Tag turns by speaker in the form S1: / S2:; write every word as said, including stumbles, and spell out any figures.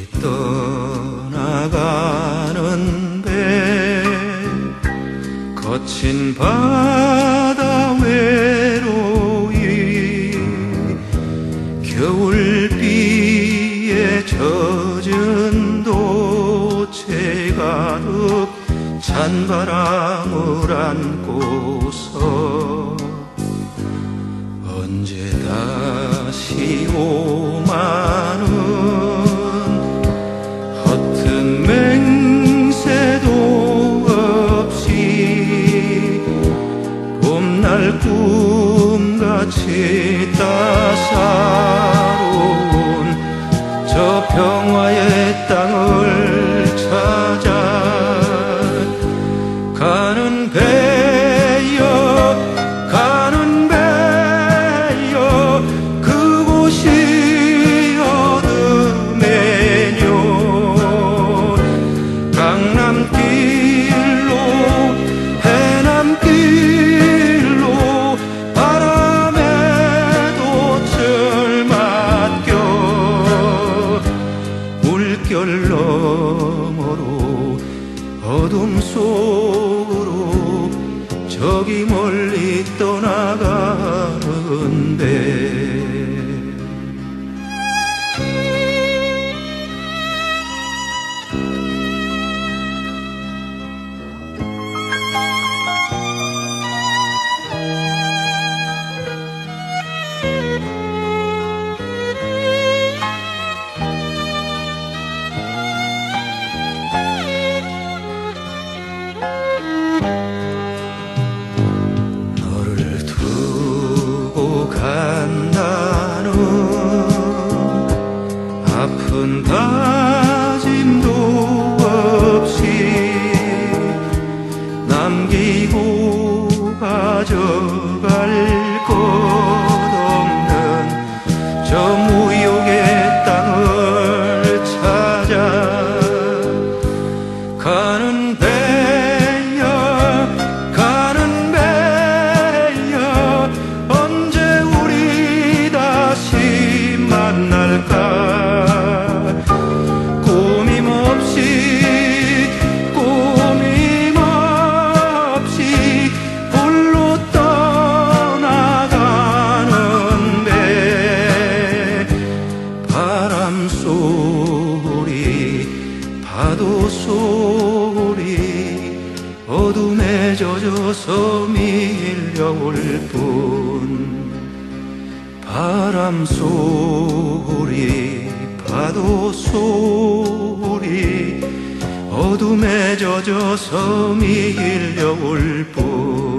S1: 떠나가는 배 거친 바다 외로이 겨울비에 젖은 도체 가득 찬바람을 안고서 언제 다시 오마는 허튼 맹세도 없이 봄날 꿈같이 따사로운 저 평화의 땅을 찾아 가는 배여 가는 배여 그곳이 어둠에뇨 강남길로 해남길로 바람에도 철맞겨 물결 너머로 어둠 속으로 저기 멀리 떠나가는데 간다는 아픈 다짐도 없이 남기고 가져갈 것 없는 저 무역의 땅을 찾아 가는 배야 가는 배야 언제 우리 다시 만날까 꾸밈없이 꾸밈없이 홀로 떠나가는 배 바람 소리 파도 소리 어둠에 젖어서 밀려올 뿐 바람 소리 파도 소리 어둠에 젖어서 밀려올 뿐